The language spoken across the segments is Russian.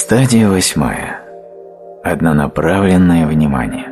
Стадия 8. Однонаправленное внимание.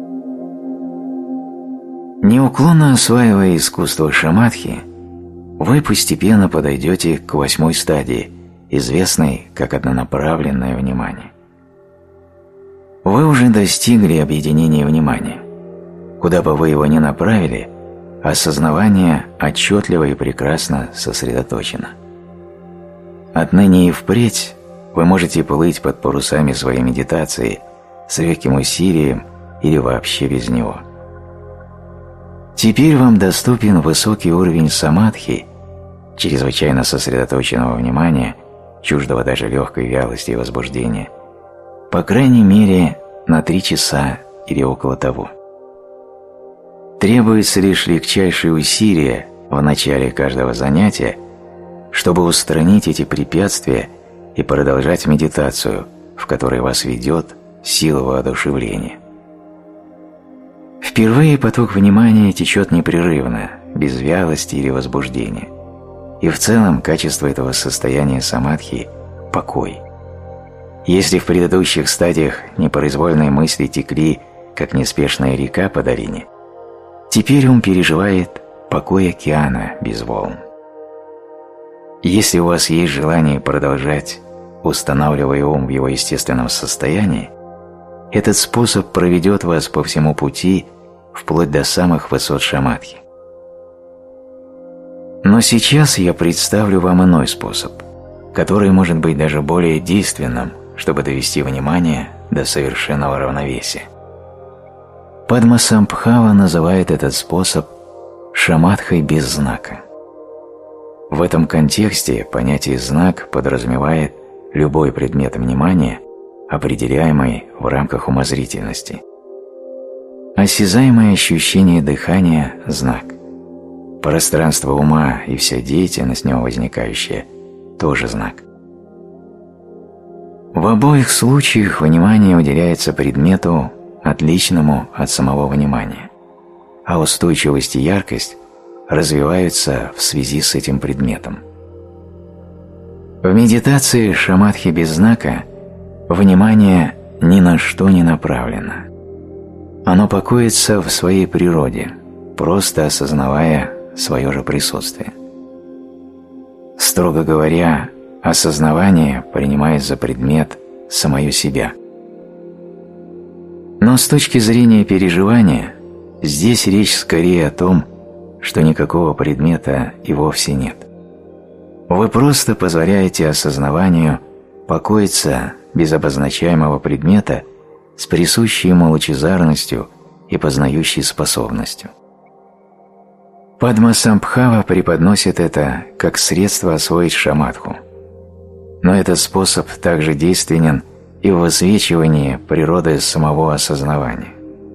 Неуклонно осваивая искусство шамадхи, вы постепенно подойдете к 8 стадии, известной как однонаправленное внимание. Вы уже достигли объединения внимания. Куда бы вы его ни направили, осознавание отчетливо и прекрасно сосредоточено. Отныне и впредь вы можете плыть под парусами своей медитации с легким усилием или вообще без него. Теперь вам доступен высокий уровень самадхи, чрезвычайно сосредоточенного внимания, чуждого даже легкой вялости и возбуждения, по крайней мере на 3 часа или около того. Требуется лишь легчайшие усилия в начале каждого занятия, чтобы устранить эти препятствия и продолжать медитацию, в которой вас ведет сила воодушевления. Впервые поток внимания течет непрерывно, без вялости или возбуждения, и в целом качество этого состояния самадхи – покой. Если в предыдущих стадиях непроизвольные мысли текли, как неспешная река по долине, теперь ум переживает покой океана без волн. Если у вас есть желание продолжать, устанавливая ум в его естественном состоянии, этот способ проведет вас по всему пути вплоть до самых высот шамадхи. Но сейчас я представлю вам иной способ, который может быть даже более действенным, чтобы довести внимание до совершенного равновесия. Падмасамбхава называет этот способ шамадхой без знака. В этом контексте понятие «знак» подразумевает любой предмет внимания, определяемый в рамках умозрительности. Осязаемое ощущение дыхания – знак. Пространство ума и вся деятельность в нем возникающая – тоже знак. В обоих случаях внимание уделяется предмету, отличному от самого внимания, а устойчивость и яркость развиваются в связи с этим предметом. В медитации шамадхи без знака внимание ни на что не направлено. Оно покоится в своей природе, просто осознавая свое же присутствие. Строго говоря, осознавание принимает за предмет самое себя. Но с точки зрения переживания, здесь речь скорее о том, что никакого предмета и вовсе нет. Вы просто позволяете осознаванию покоиться без обозначаемого предмета с присущей ему лучезарностью и познающей способностью. Падмасамбхава преподносит это как средство освоить шамадху. Но этот способ также действенен и в высвечивании природы самого осознавания.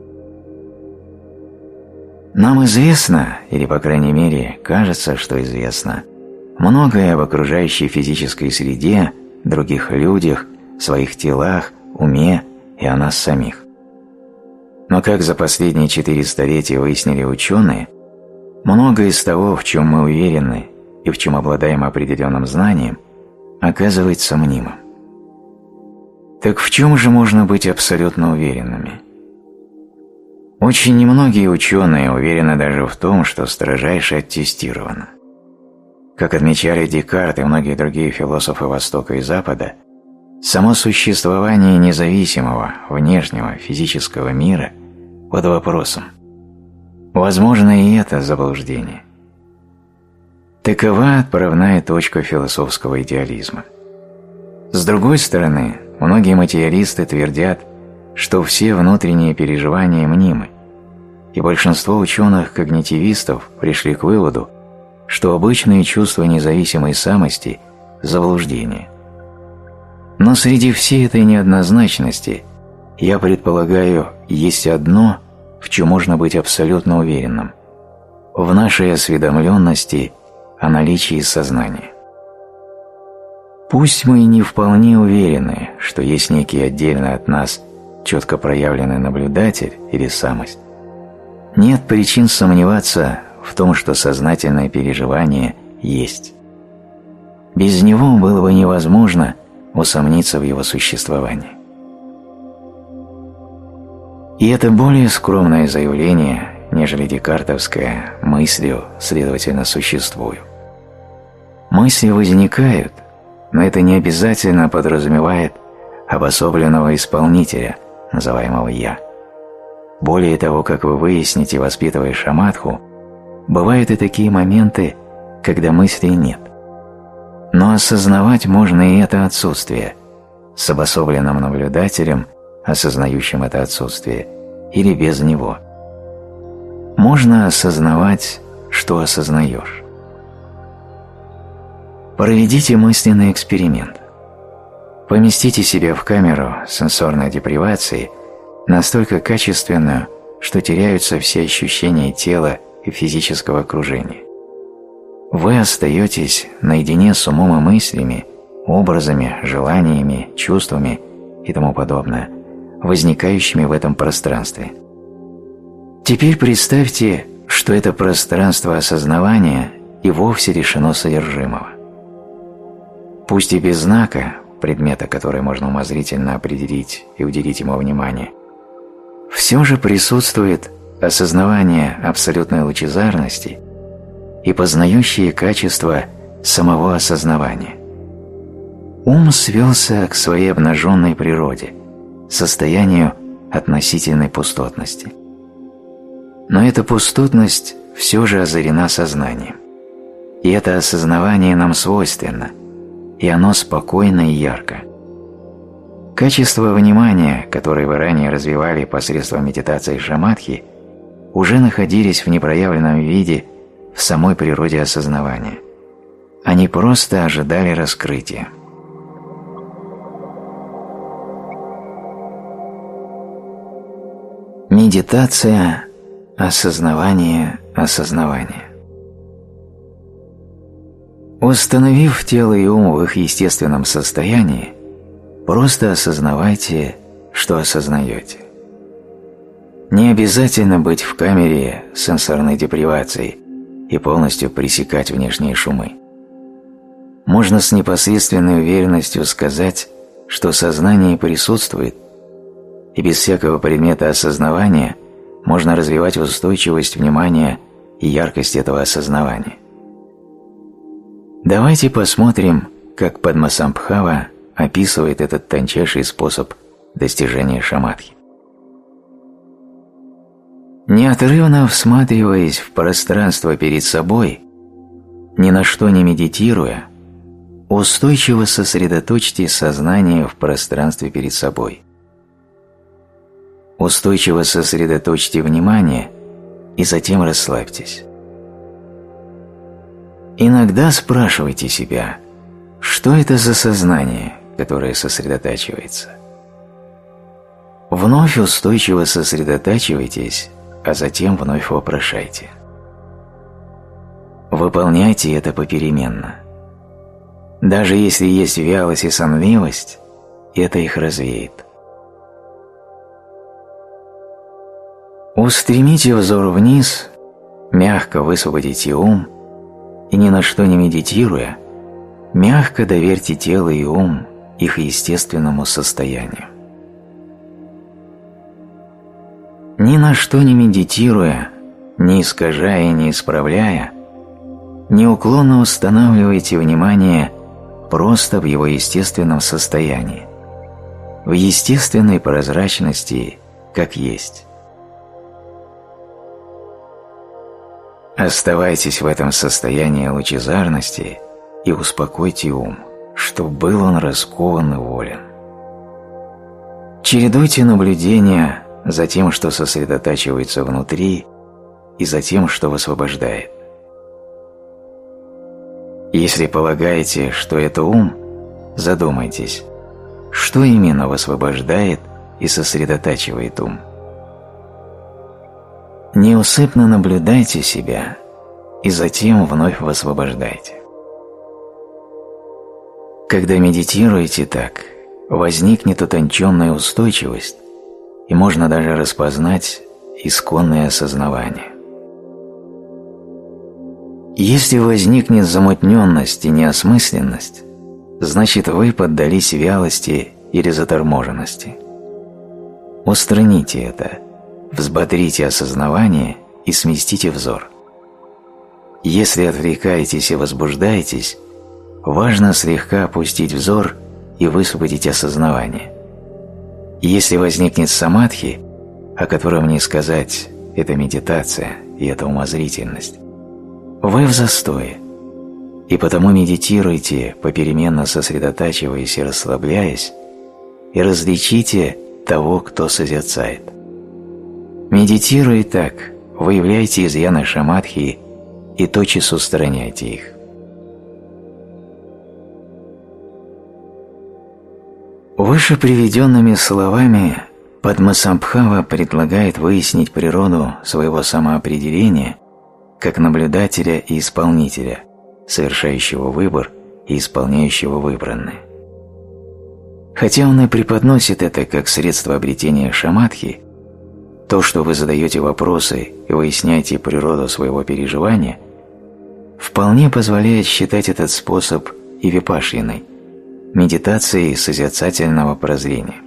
Нам известно, или по крайней мере кажется, что известно, многое об окружающей физической среде, других людях, своих телах, уме и о нас самих. Но как за последние 4 столетия выяснили ученые, многое из того, в чем мы уверены и в чем обладаем определенным знанием, оказывается мнимым. Так в чем же можно быть абсолютно уверенными? Очень немногие ученые уверены даже в том, что строжайше оттестировано. Как отмечали Декарт и многие другие философы Востока и Запада, само существование независимого, внешнего, физического мира под вопросом. Возможно, и это заблуждение. Такова отправная точка философского идеализма. С другой стороны, многие материалисты твердят, что все внутренние переживания мнимы, и большинство ученых-когнитивистов пришли к выводу, что обычные чувства независимой самости – заблуждение. Но среди всей этой неоднозначности, я предполагаю, есть одно, в чем можно быть абсолютно уверенным – в нашей осведомленности о наличии сознания. Пусть мы и не вполне уверены, что есть некий отдельно от нас четко проявленный наблюдатель или самость, нет причин сомневаться в том, что сознательное переживание есть. Без него было бы невозможно усомниться в его существовании. И это более скромное заявление, нежели декартовское «мыслью, следовательно, существую». Мысли возникают, но это не обязательно подразумевает обособленного исполнителя, называемого «я». Более того, как вы выясните, воспитывая шаматху, бывают и такие моменты, когда мыслей нет. Но осознавать можно и это отсутствие, с обособленным наблюдателем, осознающим это отсутствие, или без него. Можно осознавать, что осознаешь. Проведите мысленный эксперимент. Поместите себя в камеру сенсорной депривации, настолько качественную, что теряются все ощущения тела и физического окружения. Вы остаетесь наедине с умом и мыслями, образами, желаниями, чувствами и тому подобное, возникающими в этом пространстве. Теперь представьте, что это пространство осознавания и вовсе лишено содержимого. Пусть и без знака, предмета, который можно умозрительно определить и уделить ему внимание, все же присутствует осознавание абсолютной лучезарности и познающие качества самого осознавания. Ум свелся к своей обнаженной природе, состоянию относительной пустотности. Но эта пустотность все же озарена сознанием. И это осознавание нам свойственно, и оно спокойно и ярко. Качества внимания, которые вы ранее развивали посредством медитации шаматхи, уже находились в непроявленном виде в самой природе осознавания. Они просто ожидали раскрытия. Медитация – осознавание осознавания. Установив тело и ум в их естественном состоянии, просто осознавайте, что осознаете. Не обязательно быть в камере сенсорной депривации и полностью пресекать внешние шумы. Можно с непосредственной уверенностью сказать, что сознание присутствует, и без всякого предмета осознавания можно развивать устойчивость внимания и яркость этого осознавания. Давайте посмотрим, как Падмасамбхава описывает этот тончайший способ достижения шаматхи. Неотрывно всматриваясь в пространство перед собой, ни на что не медитируя, устойчиво сосредоточьте сознание в пространстве перед собой. Устойчиво сосредоточьте внимание и затем расслабьтесь. Иногда спрашивайте себя, что это за сознание, которое сосредотачивается. Вновь устойчиво сосредотачивайтесь, а затем вновь вопрошайте. Выполняйте это попеременно. Даже если есть вялость и сонливость, это их развеет. Устремите взор вниз, мягко высвободите ум и, ни на что не медитируя, мягко доверьте тело и ум их естественному состоянию. Ни на что не медитируя, не искажая и не исправляя, неуклонно устанавливайте внимание просто в его естественном состоянии, в естественной прозрачности, как есть. Оставайтесь в этом состоянии лучезарности и успокойте ум, чтоб был он раскован и волен. Чередуйте наблюдения за тем, что сосредотачивается внутри, и за тем, что высвобождает. Если полагаете, что это ум, задумайтесь, что именно высвобождает и сосредотачивает ум. Неусыпно наблюдайте себя и затем вновь высвобождайте. Когда медитируете так, возникнет утонченная устойчивость, и можно даже распознать исконное осознавание. Если возникнет замутненность и неосмысленность, значит вы поддались вялости или заторможенности. Устраните это, взбодрите осознавание и сместите взор. Если отвлекаетесь и возбуждаетесь, важно слегка опустить взор и высвободить осознавание. Если возникнет самадхи, о котором не сказать «это медитация» и «это умозрительность», вы в застое, и потому медитируйте, попеременно сосредотачиваясь и расслабляясь, и различите того, кто созерцает. Медитируя так, выявляйте изъяны самадхи и тотчас устраняйте их. Выше приведенными словами Падмасамбхава предлагает выяснить природу своего самоопределения как наблюдателя и исполнителя, совершающего выбор и исполняющего выбранное. Хотя он и преподносит это как средство обретения самадхи, то, что вы задаете вопросы и выясняете природу своего переживания, вполне позволяет считать этот способ и випашьяной, медитацией созерцательного прозрения.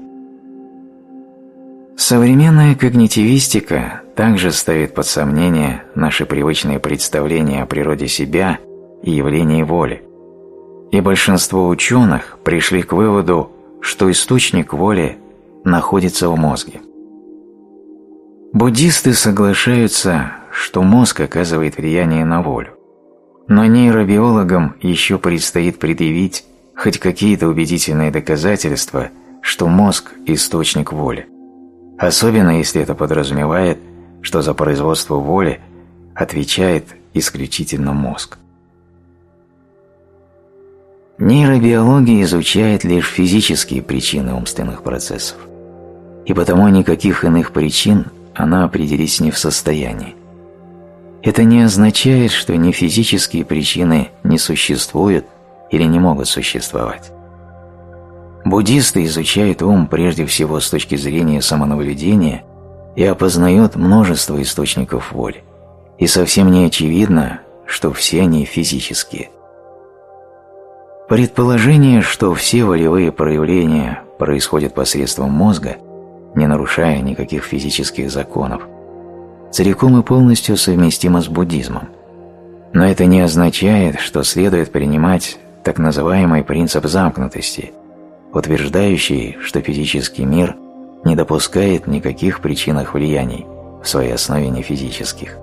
Современная когнитивистика также ставит под сомнение наши привычные представления о природе себя и явлении воли, и большинство ученых пришли к выводу, что источник воли находится в мозге. Буддисты соглашаются, что мозг оказывает влияние на волю, но нейробиологам еще предстоит предъявить хоть какие-то убедительные доказательства, что мозг – источник воли, особенно если это подразумевает, что за производство воли отвечает исключительно мозг. Нейробиология изучает лишь физические причины умственных процессов, и потому никаких иных причин она определить не в состоянии. Это не означает, что ни физические причины не существуют или не могут существовать. Буддисты изучают ум прежде всего с точки зрения самонаблюдения и опознают множество источников воли, и совсем не очевидно, что все они физические. Предположение, что все волевые проявления происходят посредством мозга, не нарушая никаких физических законов, целиком и полностью совместимо с буддизмом. Но это не означает, что следует принимать так называемый принцип замкнутости, утверждающий, что физический мир не допускает никаких причинных влияний в своей основе нефизических.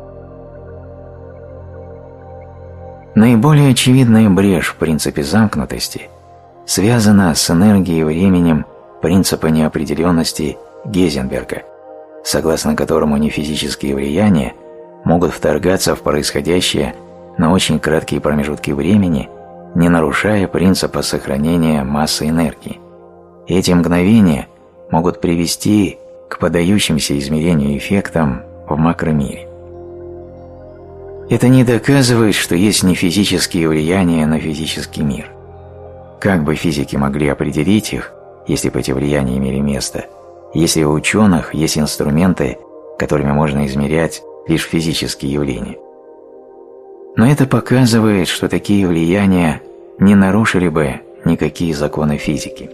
Наиболее очевидная брешь в принципе замкнутости связана с энергией и временем принципа неопределенности Гейзенберга, согласно которому нефизические влияния могут вторгаться в происходящее на очень краткие промежутки времени, не нарушая принципа сохранения массы энергии. И эти мгновения могут привести к подающимся измерению эффектам в макромире. Это не доказывает, что есть нефизические влияния на физический мир. Как бы физики могли определить их, если бы эти влияния имели место, если у ученых есть инструменты, которыми можно измерять лишь физические явления? Но это показывает, что такие влияния не нарушили бы никакие законы физики.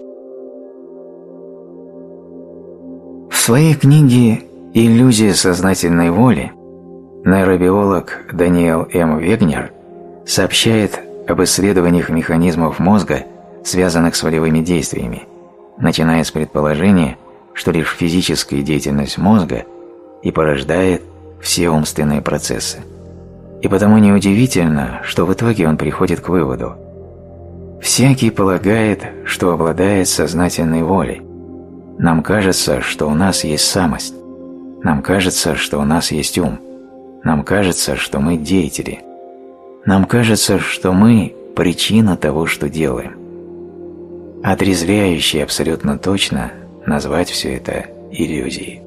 В своей книге «Иллюзия сознательной воли» нейробиолог Даниэл М. Вегнер сообщает об исследованиях механизмов мозга, связанных с волевыми действиями, начиная с предположения, что лишь физическая деятельность мозга и порождает все умственные процессы. И потому неудивительно, что в итоге он приходит к выводу: всякий полагает, что обладает сознательной волей. Нам кажется, что у нас есть самость. Нам кажется, что у нас есть ум. Нам кажется, что мы деятели. Нам кажется, что мы – причина того, что делаем. Отрезвляюще абсолютно точно назвать все это иллюзией.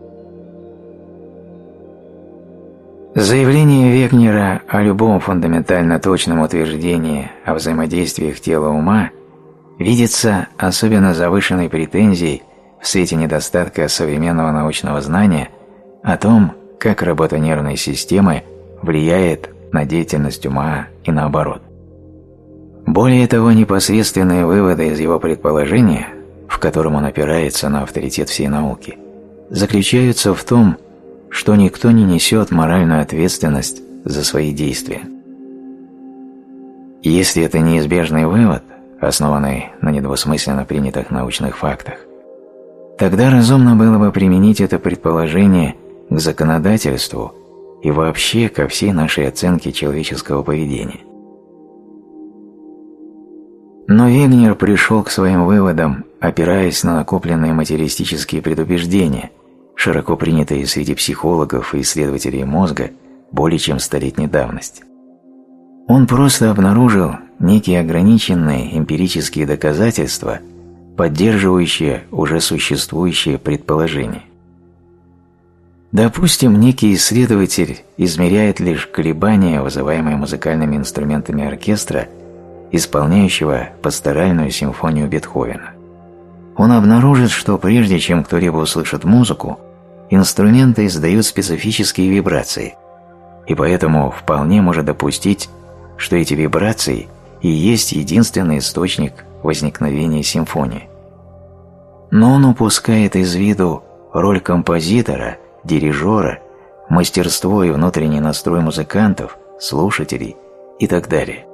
Заявление Вегнера о любом фундаментально точном утверждении о взаимодействиях тела и ума видится особенно завышенной претензией в свете недостатка современного научного знания о том, как работа нервной системы влияет на деятельность ума и наоборот. Более того, непосредственные выводы из его предположения, в котором он опирается на авторитет всей науки, заключаются в том, что никто не несет моральную ответственность за свои действия. Если это неизбежный вывод, основанный на недвусмысленно принятых научных фактах, тогда разумно было бы применить это предположение к законодательству и вообще ко всей нашей оценке человеческого поведения. Но Вегнер пришел к своим выводам, опираясь на накопленные материалистические предубеждения, широко принятые среди психологов и исследователей мозга более чем столетней давности. Он просто обнаружил некие ограниченные эмпирические доказательства, поддерживающие уже существующие предположения. Допустим, некий исследователь измеряет лишь колебания, вызываемые музыкальными инструментами оркестра, исполняющего пасторальную симфонию Бетховена. Он обнаружит, что прежде чем кто-либо услышит музыку, инструменты издают специфические вибрации, и поэтому вполне может допустить, что эти вибрации и есть единственный источник возникновения симфонии. Но он упускает из виду роль композитора, дирижера, мастерство и внутренний настрой музыкантов, слушателей и так далее.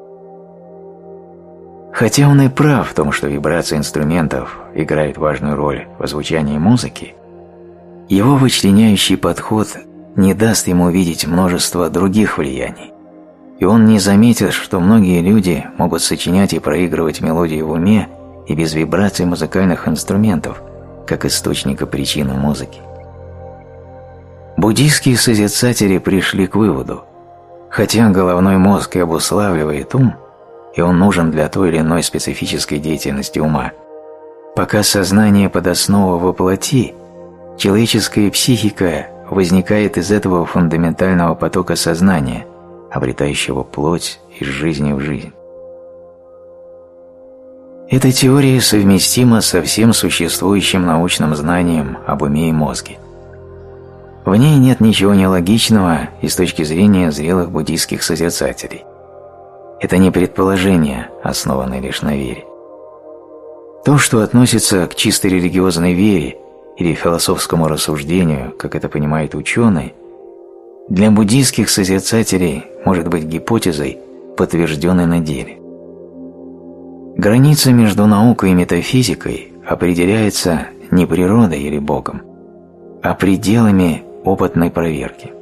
Хотя он и прав в том, что вибрация инструментов играет важную роль в звучании музыки, его вычленяющий подход не даст ему видеть множество других влияний, и он не заметит, что многие люди могут сочинять и проигрывать мелодии в уме и без вибраций музыкальных инструментов, как источника причины музыки. Буддийские созерцатели пришли к выводу, хотя головной мозг и обуславливает ум, и он нужен для той или иной специфической деятельности ума, пока сознание под основу воплоти, человеческая психика возникает из этого фундаментального потока сознания, обретающего плоть из жизни в жизнь. Эта теория совместима со всем существующим научным знанием об уме и мозге. В ней нет ничего нелогичного и с точки зрения зрелых буддийских созерцателей. Это не предположение, основанное лишь на вере. То, что относится к чисто религиозной вере или философскому рассуждению, как это понимают ученые, для буддийских созерцателей может быть гипотезой, подтвержденной на деле. Граница между наукой и метафизикой определяется не природой или Богом, а пределами опытной проверки.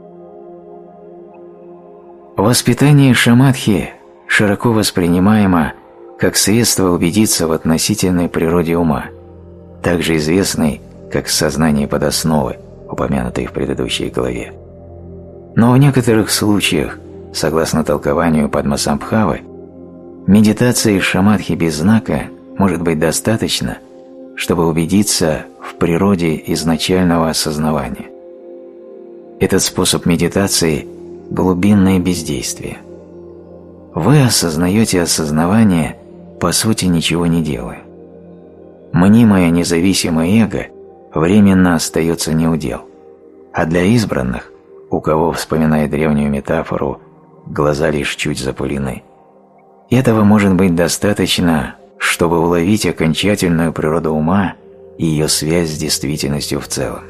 Воспитание шамадхи широко воспринимаемо как средство убедиться в относительной природе ума, также известной как сознание под основой, упомянутой в предыдущей главе. Но в некоторых случаях, согласно толкованию Падмасамбхавы, медитации шамадхи без знака может быть достаточно, чтобы убедиться в природе изначального осознавания. Этот способ медитации – глубинное бездействие. Вы осознаете осознавание, по сути ничего не делая. Мнимое независимое эго временно остается неудел, а для избранных, у кого, вспоминая древнюю метафору, глаза лишь чуть запылены, этого может быть достаточно, чтобы уловить окончательную природу ума и ее связь с действительностью в целом.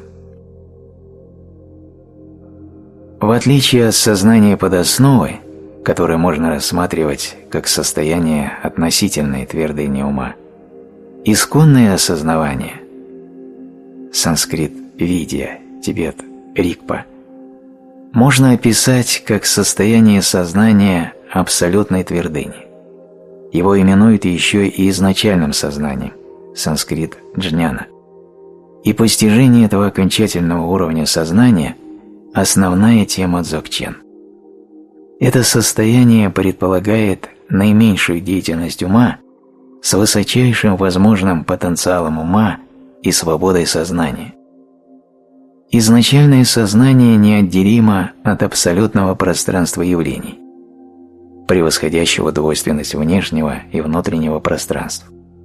В отличие от сознания под основой, которое можно рассматривать как состояние относительной твердыни ума, исконное осознавание, санскрит видья, Тибет рикпа, можно описать как состояние сознания абсолютной твердыни. Его именуют еще и изначальным сознанием, санскрит джняна. И постижение этого окончательного уровня сознания – основная тема дзогчен. Это состояние предполагает наименьшую деятельность ума с высочайшим возможным потенциалом ума и свободой сознания. Изначальное сознание неотделимо от абсолютного пространства явлений, превосходящего двойственность внешнего и внутреннего пространств.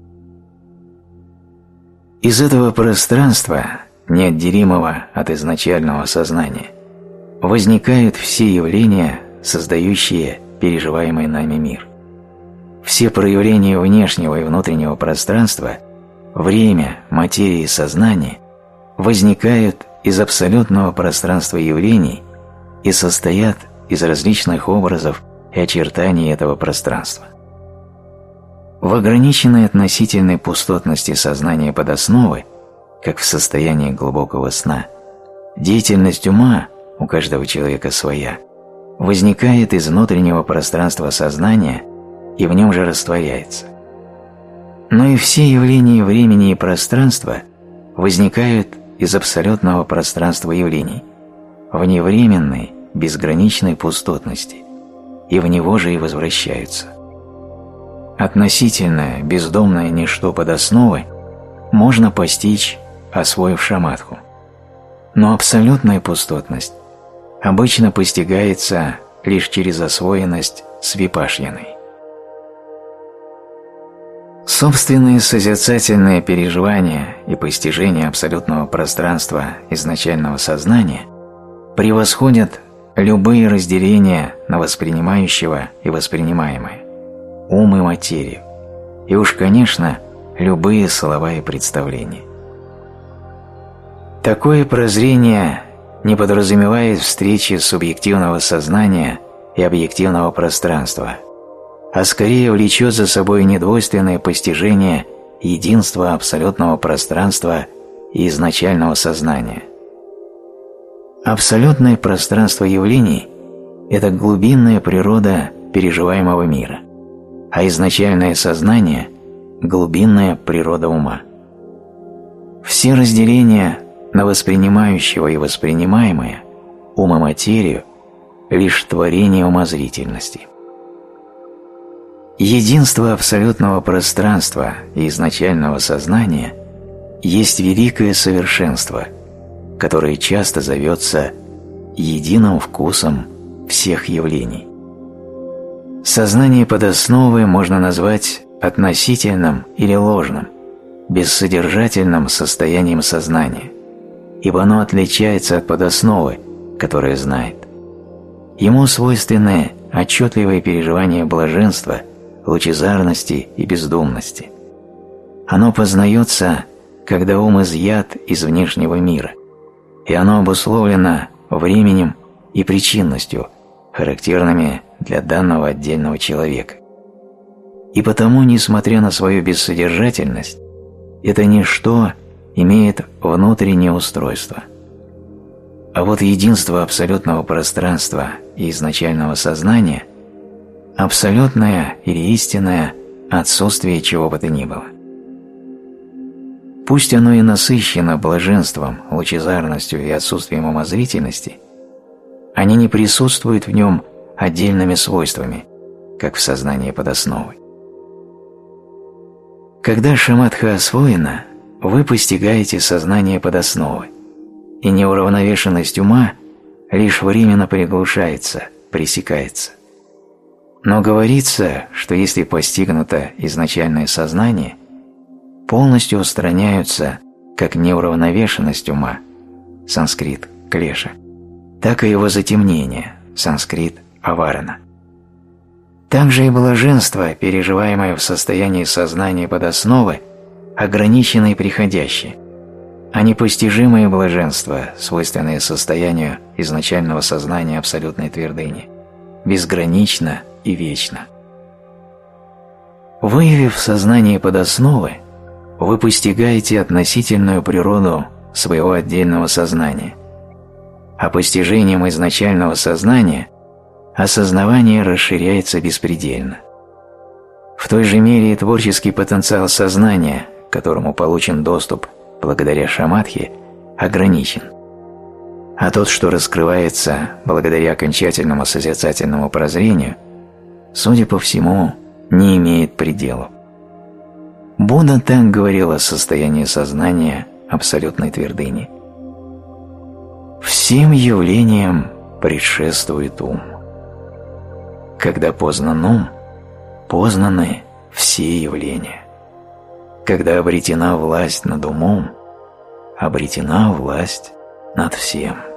Из этого пространства, неотделимого от изначального сознания, возникают все явления, создающие переживаемый нами мир. все проявления внешнего и внутреннего пространства, время, материя и сознание возникают из абсолютного пространства явлений и состоят из различных образов и очертаний этого пространства. В ограниченной относительной пустотности сознания подосновы, как в состоянии глубокого сна, деятельность ума, у каждого человека своя, возникает из внутреннего пространства сознания и в нем же растворяется. Но и все явления времени и пространства возникают из абсолютного пространства явлений, вневременной, безграничной пустотности, и в него же и возвращаются. Относительное, бездомное ничто подосновы можно постичь, освоив шамадху. Но абсолютная пустотность обычно постигается лишь через освоенность с випашьяной. Собственные созерцательные переживания и постижение абсолютного пространства изначального сознания превосходят любые разделения на воспринимающего и воспринимаемое, ум и материю, и уж, конечно, любые словая представления. Такое прозрение не подразумевает встречи субъективного сознания и объективного пространства, а скорее влечет за собой недвойственное постижение единства абсолютного пространства и изначального сознания. Абсолютное пространство явлений – это глубинная природа переживаемого мира, а изначальное сознание – глубинная природа ума. Все разделения на воспринимающего и воспринимаемое, ум и материю – лишь творение умозрительности. Единство абсолютного пространства и изначального сознания есть великое совершенство, которое часто зовется единым вкусом всех явлений. Сознание подосновы можно назвать относительным или ложным, бессодержательным состоянием сознания, ибо оно отличается от подосновы, которая знает. Ему свойственны отчетливое переживание блаженства, лучезарности и бездумности. Оно познается, когда ум изъят из внешнего мира, и оно обусловлено временем и причинностью, характерными для данного отдельного человека. И потому, несмотря на свою бессодержательность, это ничто имеет внутреннее устройство. А вот единство абсолютного пространства и изначального сознания – абсолютное или истинное отсутствие чего бы то ни было. Пусть оно и насыщено блаженством, лучезарностью и отсутствием умозрительности, они не присутствуют в нем отдельными свойствами, как в сознании подосновы. Когда шамадха освоена, вы постигаете сознание подосновы, и неуравновешенность ума лишь временно приглушается, пресекается. Но говорится, что если постигнуто изначальное сознание, полностью устраняются как неуравновешенность ума, санскрит клеша, так и его затемнение, санскрит аварана. Также и блаженство, переживаемое в состоянии сознания подосновы, ограничено и приходящее, а непостижимое блаженство, свойственное состоянию изначального сознания абсолютной твердыни, безгранично и вечно. Выявив сознание подосновы, вы постигаете относительную природу своего отдельного сознания, а постижением изначального сознания осознавание расширяется беспредельно. В той же мере и творческий потенциал сознания, к которому получен доступ благодаря шамадхи, ограничен, а тот, что раскрывается благодаря окончательному созерцательному прозрению, судя по всему, не имеет пределов. Будда так говорил о состоянии сознания абсолютной твердыни. Всем явлениям предшествует ум. Когда познан ум, познаны все явления. Когда обретена власть над умом, обретена власть над всем.